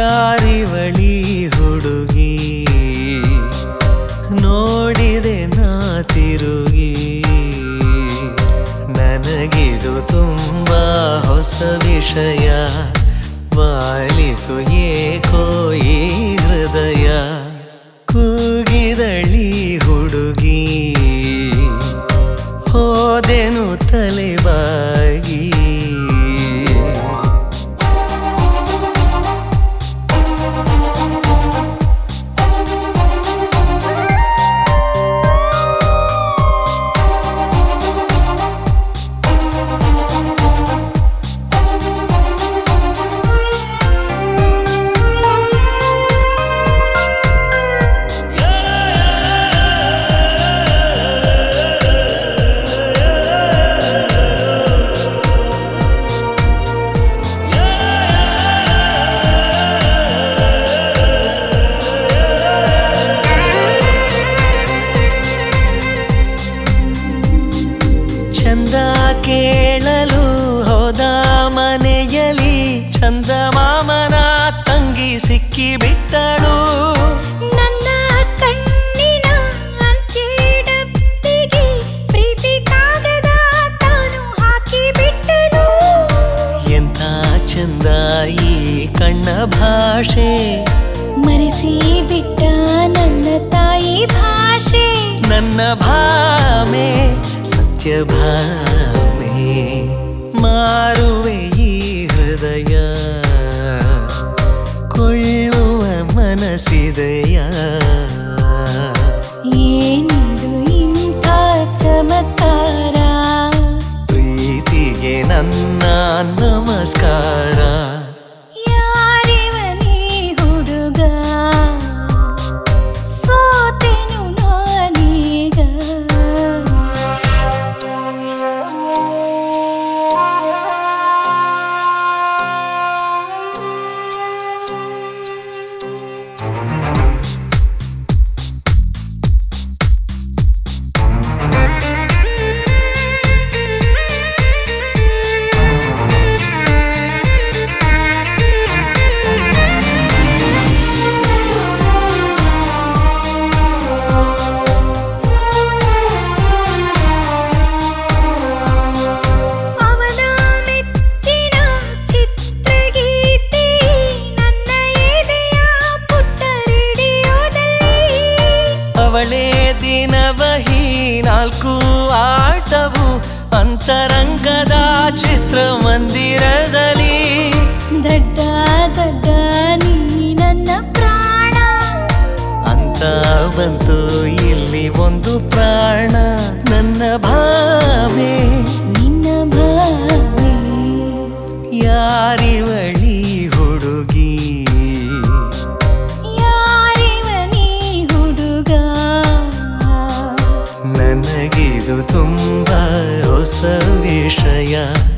ಯಾರಿವಳಿ ಹುಡುಗಿ ನೋಡಿದೆ ನಾ ತಿರುಗಿ ನನಗಿದು ತುಂಬಾ ಹೊಸ ವಿಷಯ ವಾಲಿತು ಏಕೋ ಈ ಹೃದಯ ಕೂಗಿದಳಿ ಹುಡುಗಿ ಹೋದೆನು ತಲೆಬಾಗಿ ಚಂದ ಕೇಳಲು ಹೋದ ಮನೆಯಲ್ಲಿ ಚಂದಮಾಮನ ತಂಗಿ ಸಿಕ್ಕಿಬಿಟ್ಟಳು ನನ್ನ ಕಣ್ಣಿನ ಅಂಚೆಡಬ್ಬಿಗೆ ಪ್ರೀತಿ ಕಾಗದ ತಾನು ಹಾಕಿಬಿಟ್ಟಳು ಎಂಥ ಚಂದ ಈ ಕಣ್ಣ ಭಾಷೆ ಮರೆಸಿ ಬಿಟ್ಟ ನನ್ನ ತಾಯಿ ಭಾಷೆ ನನ್ನ ಭಾಮೆ ಸತ್ಯಭಾಮೆ ಮಾರುವೆ ಈ ಹೃದಯ ಕೊಳ್ಳುವ ಮನಸ್ಸಿದೆಯ ಏನಿದು ಇಂಥ ಚಮತ್ಕಾರ ಪ್ರೀತಿಗೆ ನನ್ನ ನಮಸ್ಕಾರ ಯಾರಿವನೇ ಹುಡುಗ ಸೋತೆನು ನಾನೀಗ ಅವಳೇ ದಿನವಹಿ ನಾಲ್ಕು ಆಟವು ಅಂತರಂಗದ ಚಿತ್ರಮಂದಿರದಲ್ಲಿ ದಡ್ಡ ದಡ್ಡ ನೀ ನನ್ನ ಪ್ರಾಣ ಅಂತ ಬಂತು ಇಲ್ಲಿ ಒಂದು ಪ್ರಾಣ ನನ್ನ ಭಾವೆ ನಿನ್ನ ಭಾವೆ ಯಾರಿವಳಿ ಹುಡುಗಿ ಯಾರಿವನೇ ಹುಡುಗ ನನಗಿದು ತುಂಬಾ ಹೊಸ ವಿಷಯ